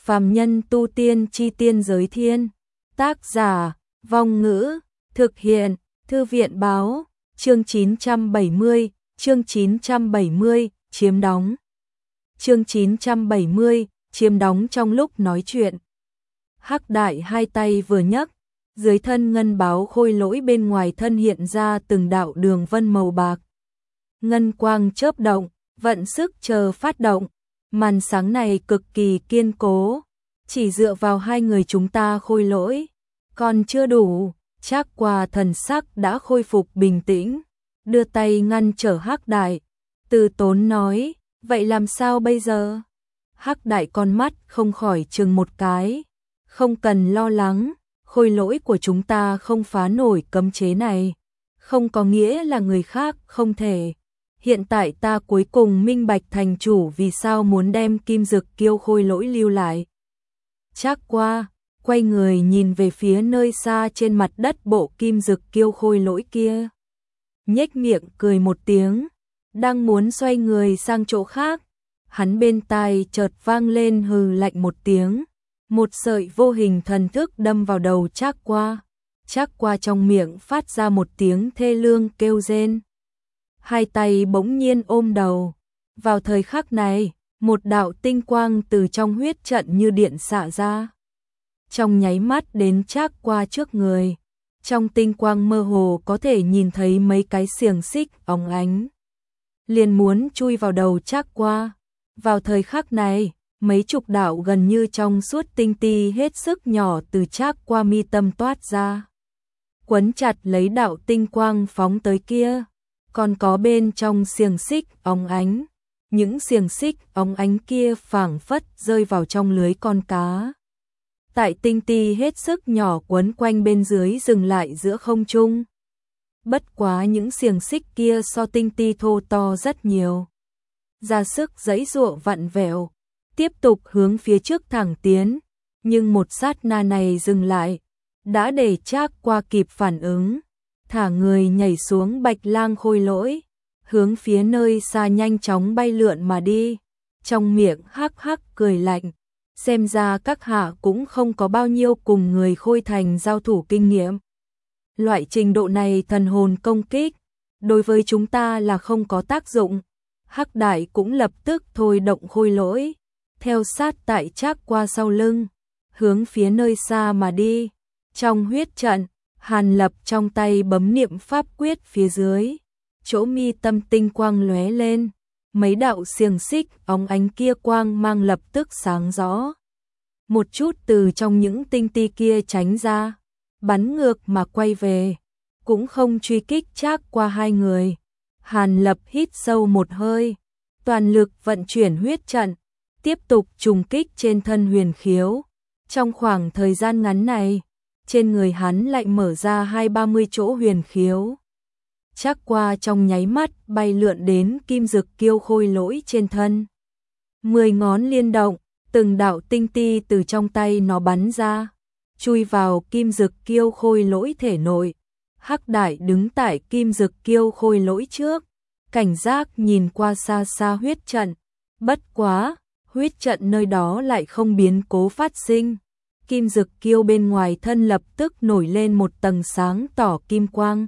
Phàm nhân tu tiên chi tiên giới thiên. Tác giả, Vong Ngữ, thực hiện, Thư viện báo, chương 970, chiếm đóng. Chương 970, chiếm đóng. Trong lúc nói chuyện, Hắc Đại hai tay vừa nhấc, dưới thân ngân báo khôi lỗi bên ngoài thân hiện ra từng đạo đường vân màu bạc. Ngân quang chớp động, vận sức chờ phát động. Màn sáng này cực kỳ kiên cố, chỉ dựa vào hai người chúng ta khôi lỗi còn chưa đủ. Trác Qua thần sắc đã khôi phục bình tĩnh, đưa tay ngăn trở Hắc Đại, từ tốn nói, vậy làm sao bây giờ? Hắc Đại con mắt không khỏi chừng một cái, không cần lo lắng, khôi lỗi của chúng ta không phá nổi cấm chế này, không có nghĩa là người khác không thể. Hiện tại ta cuối cùng minh bạch thành chủ vì sao muốn đem Kim Dực Kiêu khôi lỗi lưu lại. Trác Qua quay người nhìn về phía nơi xa trên mặt đất bộ Kim Dực Kiêu khôi lỗi kia, nhếch miệng cười một tiếng, đang muốn xoay người sang chỗ khác, hắn bên tai chợt vang lên hừ lạnh một tiếng, một sợi vô hình thần thức đâm vào đầu Trác Qua. Trác Qua trong miệng phát ra một tiếng thê lương kêu rên, hai tay bỗng nhiên ôm đầu. Vào thời khắc này, một đạo tinh quang từ trong huyết trận như điện xạ ra, trong nháy mắt đến Trác Qua trước người. Trong tinh quang mơ hồ có thể nhìn thấy mấy cái xiềng xích óng ánh, liền muốn chui vào đầu Trác Qua. Vào thời khắc này, mấy chục đạo gần như trong suốt tinh ti hết sức nhỏ từ Trác Qua mi tâm toát ra, quấn chặt lấy đạo tinh quang phóng tới kia. Còn có bên trong xiềng xích óng ánh, những xiềng xích óng ánh kia phảng phất rơi vào trong lưới con cá. Tại tinh ti hết sức nhỏ quấn quanh bên dưới dừng lại giữa không trung. Bất quá những xiềng xích kia so tinh ti thô to rất nhiều, ra sức giãy giụa vặn vẹo, tiếp tục hướng phía trước thẳng tiến, nhưng một sát na này dừng lại, đã để Trác Qua kịp phản ứng, thả người nhảy xuống bạch lang khôi lỗi, hướng phía nơi xa nhanh chóng bay lượn mà đi, trong miệng hắc hắc cười lạnh, xem ra các hạ cũng không có bao nhiêu cùng người khôi thành giao thủ kinh nghiệm. Loại trình độ này thần hồn công kích, đối với chúng ta là không có tác dụng. Hắc Đại cũng lập tức thôi động khôi lỗi, theo sát tại Trác Qua sau lưng, hướng phía nơi xa mà đi. Trong huyết trận, Hàn Lập trong tay bấm niệm pháp quyết phía dưới, chỗ mi tâm tinh quang lóe lên, mấy đạo xiềng xích óng ánh kia quang mang lập tức sáng rõ. Một chút từ trong những tinh ti kia tránh ra, bắn ngược mà quay về, cũng không truy kích Trác Qua hai người. Hàn Lập hít sâu một hơi, toàn lực vận chuyển huyết trận, tiếp tục trùng kích trên thân Huyền Khiếu. Trong khoảng thời gian ngắn này, trên người hắn lại mở ra 20-30 chỗ huyền khiếu. Trác Qua trong nháy mắt bay lượn đến Kim Dực Kiêu khôi lỗi trên thân. 10 ngón liên động, từng đạo tinh ti từ trong tay nó bắn ra, chui vào Kim Dực Kiêu khôi lỗi thể nội. Hắc Đại đứng tại Kim Dực Kiêu khôi lỗi trước, cảnh giác nhìn qua xa xa huyết trận. Bất quá, huyết trận nơi đó lại không biến cố phát sinh. Kim Dực Kiêu bên ngoài thân lập tức nổi lên một tầng sáng tỏ kim quang.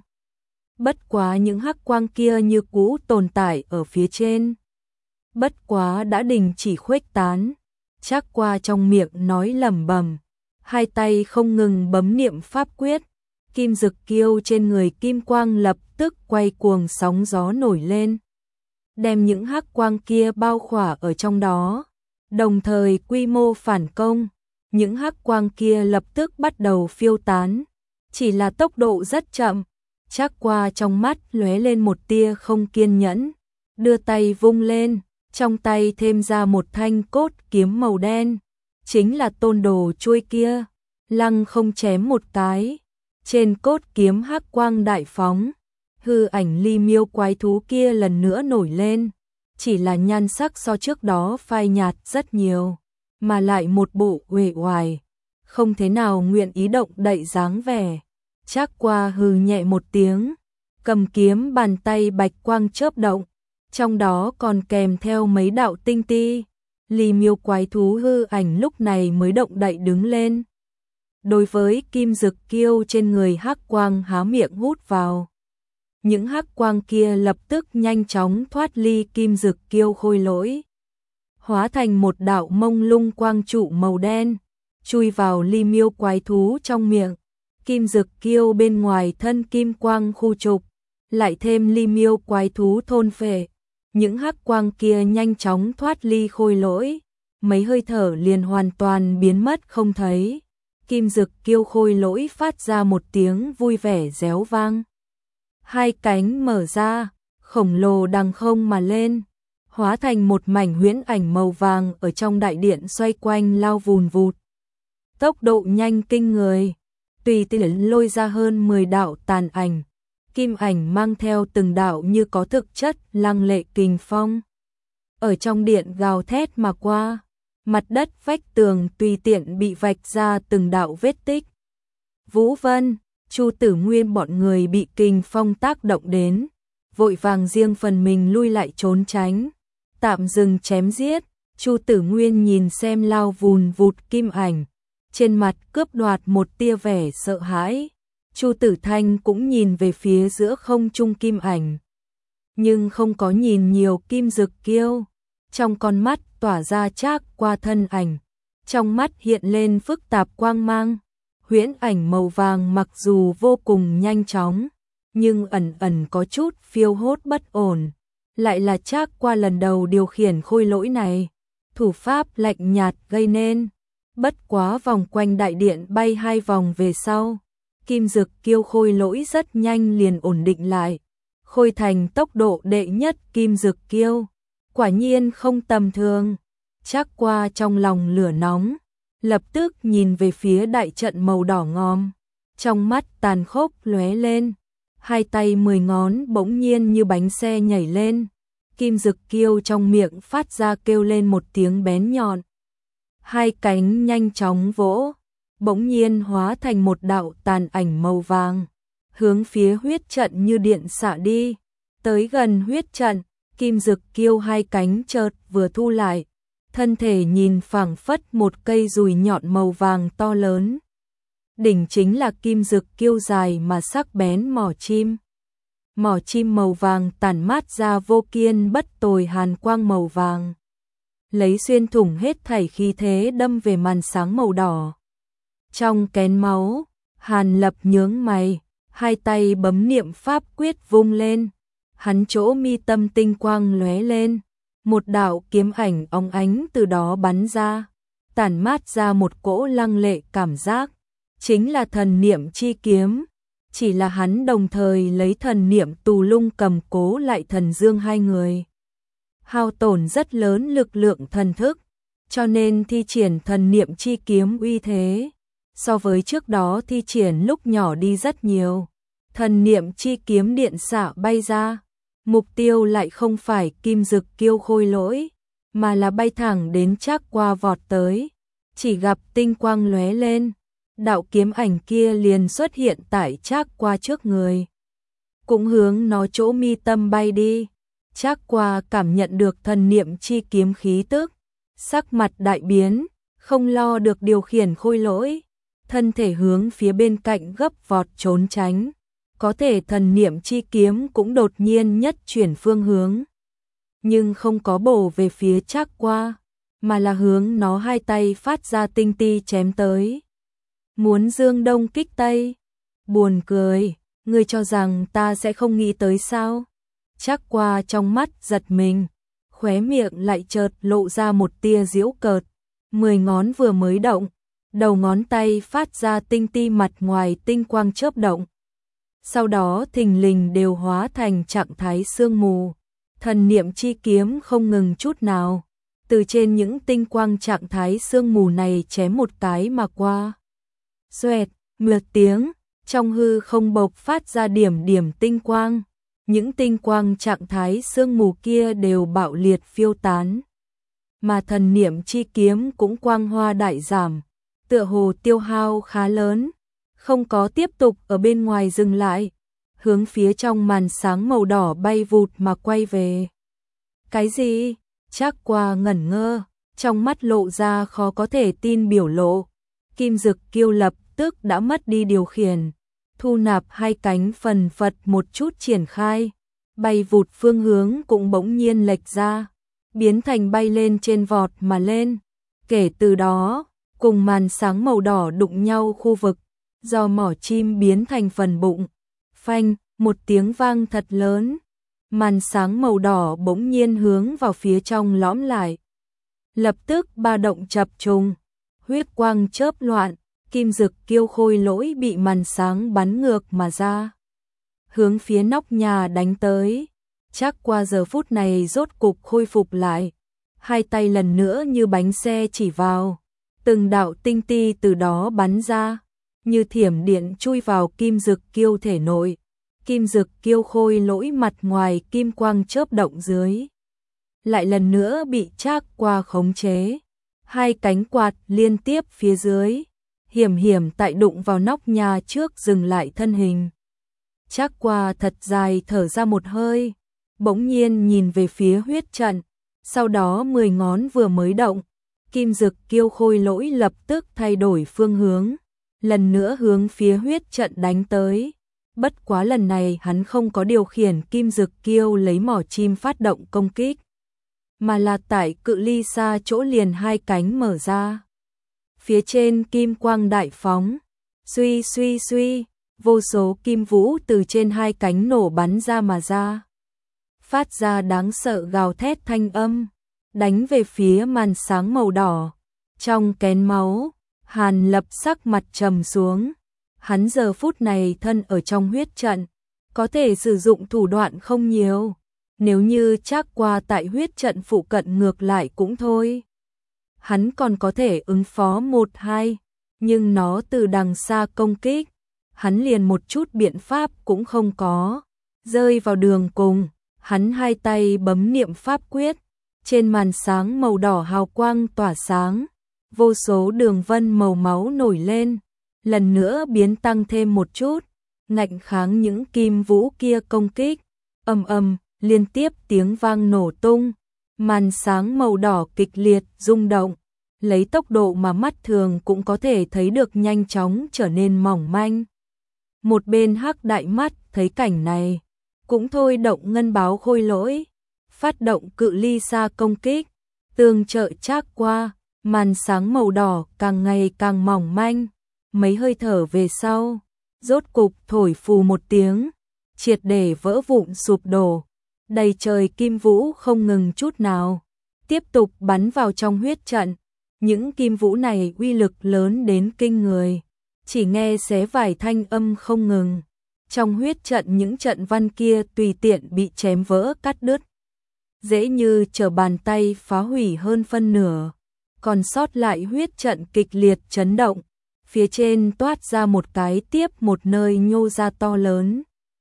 Bất quá những hắc quang kia như cũ tồn tại ở phía trên. Bất quá đã đình chỉ khuếch tán. Trác Qua trong miệng nói lẩm bẩm, hai tay không ngừng bấm niệm pháp quyết. Kim Dực Kiêu trên người kim quang lập tức quay cuồng sóng gió nổi lên, đem những hắc quang kia bao khỏa ở trong đó, đồng thời quy mô phản công. Những hắc quang kia lập tức bắt đầu phiêu tán, chỉ là tốc độ rất chậm. Trác Qua trong mắt lóe lên một tia không kiên nhẫn, đưa tay vung lên, trong tay thêm ra một thanh cốt kiếm màu đen, chính là tôn đồ chuôi kia, lăng không chém một cái, trên cốt kiếm hắc quang đại phóng, hư ảnh ly miêu quái thú kia lần nữa nổi lên, chỉ là nhan sắc so trước đó phai nhạt rất nhiều, mà lại một bộ uể oải, không thế nào nguyện ý động đậy dáng vẻ. Trác Qua hừ nhẹ một tiếng, cầm kiếm bàn tay bạch quang chớp động, trong đó còn kèm theo mấy đạo tinh ti, Ly Miêu quái thú hư ảnh lúc này mới động đậy đứng lên. Đối với kim dực kiêu trên người hắc quang há miệng hút vào. Những hắc quang kia lập tức nhanh chóng thoát ly kim dực kiêu khôi lỗi, hóa thành một đạo mông lung quang trụ màu đen, chui vào Ly Miêu quái thú trong miệng. Kim dực kiêu bên ngoài thân kim quang khu trục, lại thêm Ly Miêu quái thú thôn phệ, những hắc quang kia nhanh chóng thoát ly khôi lỗi, mấy hơi thở liền hoàn toàn biến mất không thấy. Kim dực kiêu khôi lỗi phát ra một tiếng vui vẻ réo vang. Hai cánh mở ra, khổng lồ đằng không mà lên, hóa thành một mảnh huyễn ảnh màu vàng ở trong đại điện xoay quanh lao vùn vụt. Tốc độ nhanh kinh người, tùy tiện lôi ra hơn 10 đạo tàn ảnh. Kim ảnh mang theo từng đạo như có thực chất lăng lệ kình phong. Ở trong điện gào thét mà qua, mặt đất vách tường tùy tiện bị vạch ra từng đạo vết tích. Vũ Vân, Chu Tử Nguyên bọn người bị kình phong tác động đến, vội vàng riêng phần mình lui lại trốn tránh, tạm dừng chém giết. Chu Tử Nguyên nhìn xem lao vùn vụt kim ảnh, trên mặt cướp đoạt một tia vẻ sợ hãi. Chu Tử Thanh cũng nhìn về phía giữa không trung kim ảnh, nhưng không có nhìn nhiều kim dực kiêu, trong con mắt tỏa ra chác qua thân ảnh, trong mắt hiện lên phức tạp quang mang. Huyễn ảnh màu vàng mặc dù vô cùng nhanh chóng, nhưng ẩn ẩn có chút phiêu hốt bất ổn, lại là chác qua lần đầu điều khiển khôi lỗi này, thủ pháp lạnh nhạt gây nên. Bất quá vòng quanh đại điện bay 2 vòng về sau, kim dực kiêu khôi lỗi rất nhanh liền ổn định lại, khôi thành tốc độ đệ nhất kim dực kiêu, quả nhiên không tầm thường. Trác qua trong lòng lửa nóng, lập tức nhìn về phía đại trận màu đỏ ngòm, trong mắt tàn khốc lóe lên, hai tay 10 ngón bỗng nhiên như bánh xe nhảy lên, kim dực kiêu trong miệng phát ra kêu lên một tiếng bén nhọn. Hai cánh nhanh chóng vỗ, bỗng nhiên hóa thành một đạo tàn ảnh màu vàng, hướng phía huyết trận như điện xạ đi. Tới gần huyết trận, kim dực kiêu hai cánh chợt vừa thu lại, thân thể nhìn phảng phất một cây dùi nhọn màu vàng to lớn. Đỉnh chính là kim dực kiêu dài mà sắc bén mỏ chim. Mỏ chim màu vàng tản mát ra vô kiên bất tồi hàn quang màu vàng, lấy xuyên thủng hết thảy khí thế đâm về màn sáng màu đỏ. Trong kén máu, Hàn Lập nhướng mày, hai tay bấm niệm pháp quyết vung lên, hắn chỗ mi tâm tinh quang lóe lên, một đạo kiếm ảnh óng ánh từ đó bắn ra, tản mát ra một cỗ lăng lệ cảm giác, chính là thần niệm chi kiếm, chỉ là hắn đồng thời lấy thần niệm tù lung cầm cố lại thần dương hai người, hao tổn rất lớn lực lượng thần thức, cho nên thi triển thần niệm chi kiếm uy thế so với trước đó thi triển lúc nhỏ đi rất nhiều. Thần niệm chi kiếm điện xạ bay ra, mục tiêu lại không phải kim dực kiêu khôi lỗi, mà là bay thẳng đến Trác qua vọt tới. Chỉ gặp tinh quang lóe lên, đạo kiếm ảnh kia liền xuất hiện tại Trác qua trước người, cũng hướng nó chỗ mi tâm bay đi. Trác qua cảm nhận được thần niệm chi kiếm khí tức, sắc mặt đại biến, không lo được điều khiển khôi lỗi, thân thể hướng phía bên cạnh gấp vọt trốn tránh. Có thể thần niệm chi kiếm cũng đột nhiên nhất chuyển phương hướng, nhưng không có bổ về phía Trác qua, mà là hướng nó hai tay phát ra tinh ti chém tới. Muốn dương đông kích tây, buồn cười, ngươi cho rằng ta sẽ không nghĩ tới sao? Trác qua trong mắt giật mình, khóe miệng lại chợt lộ ra một tia giễu cợt, 10 ngón vừa mới động, đầu ngón tay phát ra tinh ti mặt ngoài tinh quang chớp động. Sau đó thình lình đều hóa thành trạng thái sương mù, thần niệm chi kiếm không ngừng chút nào, từ trên những tinh quang trạng thái sương mù này chém một cái mà qua. Xoẹt, một tiếng, trong hư không bộc phát ra điểm điểm tinh quang, những tinh quang trạng thái sương mù kia đều bạo liệt phiêu tán. Mà thần niệm chi kiếm cũng quang hoa đại giảm, tựa hồ tiêu hao khá lớn, không có tiếp tục ở bên ngoài dừng lại, hướng phía trong màn sáng màu đỏ bay vụt mà quay về. Cái gì? Trác qua ngẩn ngơ, trong mắt lộ ra khó có thể tin biểu lộ. Kim Dực Kiêu lập tức đã mất đi điều khiển, thu nạp hai cánh phần phật một chút triển khai, bay vụt phương hướng cũng bỗng nhiên lệch ra, biến thành bay lên trên vọt mà lên. Kể từ đó, cùng màn sáng màu đỏ đụng nhau khu vực, do mỏ chim biến thành phần bụng. Phanh, một tiếng vang thật lớn, màn sáng màu đỏ bỗng nhiên hướng vào phía trong lõm lại. Lập tức ba động chập trùng, huyết quang chớp loạn, Kim Dực Kiêu khôi lỗi bị màn sáng bắn ngược mà ra, hướng phía nóc nhà đánh tới. Chắc qua giờ phút này rốt cục khôi phục lại, hai tay lần nữa như bánh xe chỉ vào, từng đạo tinh ti từ đó bắn ra, như thiểm điện chui vào Kim Dực Kiêu thể nội. Kim Dực Kiêu khôi lỗi mặt ngoài kim quang chớp động dưới, lại lần nữa bị Trác Qua khống chế. Hai cánh quạt liên tiếp phía dưới, hiểm hiểm tại đụng vào nóc nhà trước dừng lại thân hình. Trác Qua thật dài thở ra một hơi, bỗng nhiên nhìn về phía huyết trận, sau đó 10 ngón vừa mới động, Kim Dực Kiêu khôi lỗi lập tức thay đổi phương hướng, lần nữa hướng phía huyết trận đánh tới. Bất quá lần này hắn không có điều khiển Kim Dực Kiêu lấy mỏ chim phát động công kích, mà là tại cự ly xa chỗ liền hai cánh mở ra. Phía trên kim quang đại phóng, suy suy suy, vô số kim vũ từ trên hai cánh nổ bắn ra mà ra, phát ra đáng sợ gào thét thanh âm, đánh về phía màn sáng màu đỏ. Trong kén máu, Hàn Lập sắc mặt trầm xuống. Hắn giờ phút này thân ở trong huyết trận, có thể sử dụng thủ đoạn không nhiều. Nếu như Trác Qua tại huyết trận phụ cận ngược lại cũng thôi, hắn còn có thể ứng phó 1-2, nhưng nó từ đằng xa công kích, hắn liền một chút biện pháp cũng không có. Rơi vào đường cùng, hắn hai tay bấm niệm pháp quyết, trên màn sáng màu đỏ hào quang tỏa sáng, vô số đường vân màu máu nổi lên, lần nữa biến tăng thêm một chút, ngạnh kháng những kim vũ kia công kích. Ầm ầm, liên tiếp tiếng vang nổ tung, màn sáng màu đỏ kịch liệt rung động, lấy tốc độ mà mắt thường cũng có thể thấy được nhanh chóng trở nên mỏng manh. Một bên Hắc Đại Mắt thấy cảnh này, cũng thôi động ngân báo khôi lỗi, phát động cự ly xa công kích, tương trợ Trác Qua. Màn sáng màu đỏ càng ngày càng mỏng manh, mấy hơi thở về sau, rốt cục thổi phù một tiếng, triệt để vỡ vụn sụp đổ. Đầy trời kim vũ không ngừng chút nào, tiếp tục bắn vào trong huyết trận. Những kim vũ này uy lực lớn đến kinh người, chỉ nghe xé vải thanh âm không ngừng. Trong huyết trận những trận văn kia tùy tiện bị chém vỡ cắt đứt, dễ như trở bàn tay phá hủy hơn phân nửa. Còn sót lại huyết trận kịch liệt chấn động, phía trên toát ra một cái tiếp một nơi nhô ra to lớn.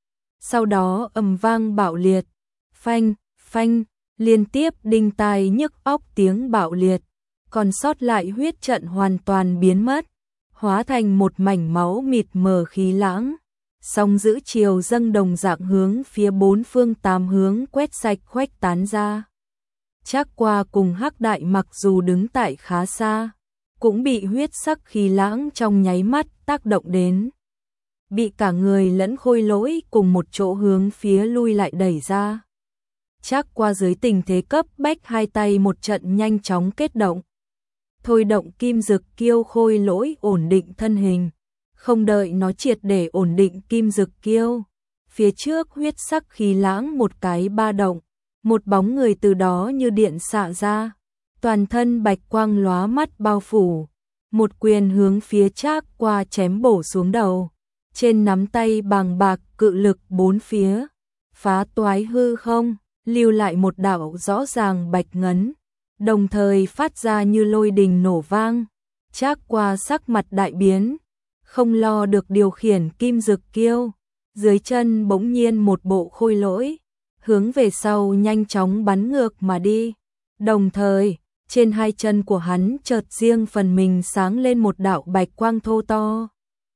Sau đó ầm vang bạo liệt, phanh, phanh, liên tiếp đinh tai nhức óc tiếng bạo liệt, còn sót lại huyết trận hoàn toàn biến mất, hóa thành một mảnh máu mịt mờ khí lãng. Song giữ chiều dâng đồng dạng hướng phía bốn phương tám hướng quét sạch khuếch tán ra. Trác Qua cùng Hắc Đại mặc dù đứng tại khá xa, cũng bị huyết sắc khí lãng trong nháy mắt tác động đến, bị cả người lẫn khôi lỗi cùng một chỗ hướng phía lui lại đẩy ra. Trác Qua dưới tình thế cấp bách hai tay một trận nhanh chóng kết động, thôi động Kim Dực Kiêu khôi lỗi ổn định thân hình, không đợi nó triệt để ổn định Kim Dực Kiêu, phía trước huyết sắc khí lãng một cái ba động, một bóng người từ đó như điện xạ ra, toàn thân bạch quang lóa mắt bao phủ, một quyền hướng phía Trác Qua chém bổ xuống đầu, trên nắm tay bàng bạc cự lực bốn phía, phá toái hư không, lưu lại một đạo rõ ràng bạch ngấn, đồng thời phát ra như lôi đình nổ vang. Trác Qua sắc mặt đại biến, không lo được điều khiển Kim Dực Kiêu, dưới chân bỗng nhiên một bộ khôi lỗi, hướng về sau nhanh chóng bắn ngược mà đi. Đồng thời, trên hai chân của hắn chợt riêng phần mình sáng lên một đạo bạch quang thô to,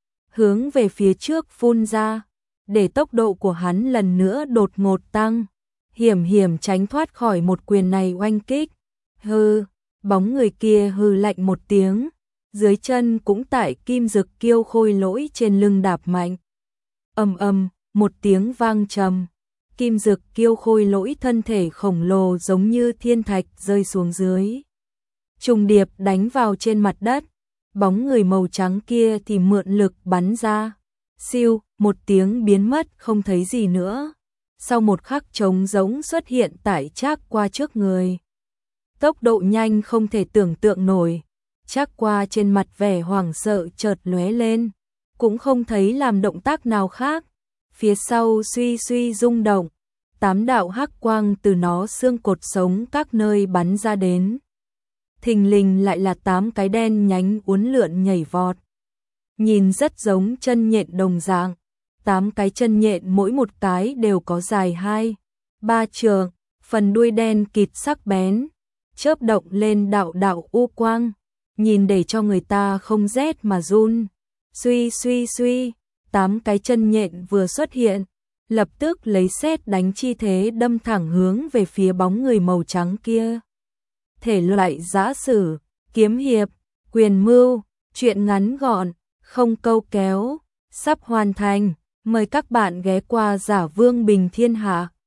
hướng về phía trước phun ra, để tốc độ của hắn lần nữa đột ngột tăng, hiểm hiểm tránh thoát khỏi một quyền này oanh kích. Hừ, Bóng người kia hừ lạnh một tiếng, dưới chân cũng tại Kim Dực Kiêu Khôi Lỗi trên lưng đạp mạnh. Ầm ầm, một tiếng vang trầm. Kim Dực Kiêu Khôi Lỗi thân thể khổng lồ giống như thiên thạch rơi xuống dưới. Trùng điệp đánh vào trên mặt đất, bóng người màu trắng kia thì mượn lực bắn ra. Siêu, một tiếng biến mất không thấy gì nữa. Sau một khắc trống rỗng xuất hiện tại Trác Qua trước người. Tốc độ nhanh không thể tưởng tượng nổi. Trác Qua trên mặt vẻ hoảng sợ chợt lóe lên, cũng không thấy làm động tác nào khác. Phía sau suy suy rung động, 8 đạo hắc quang từ nó xương cột sống các nơi bắn ra đến. Thình lình lại là 8 cái đen nhánh uốn lượn nhảy vọt. Nhìn rất giống chân nhện đồng dạng, 8 cái chân nhện mỗi một cái đều có dài 2-3 trượng, phần đuôi đen kịt sắc bén, chớp động lên đạo đạo u quang, nhìn để cho người ta không rét mà run. Suy suy suy, 8 cái chân nhện vừa xuất hiện, lập tức lấy sét đánh chi thế đâm thẳng hướng về phía bóng người màu trắng kia. Thể loại giã sử, kiếm hiệp, quyền mưu, truyện ngắn gọn, không câu kéo, sắp hoàn thành. Mời các bạn ghé qua Giả Vương Bình Thiên Hạ.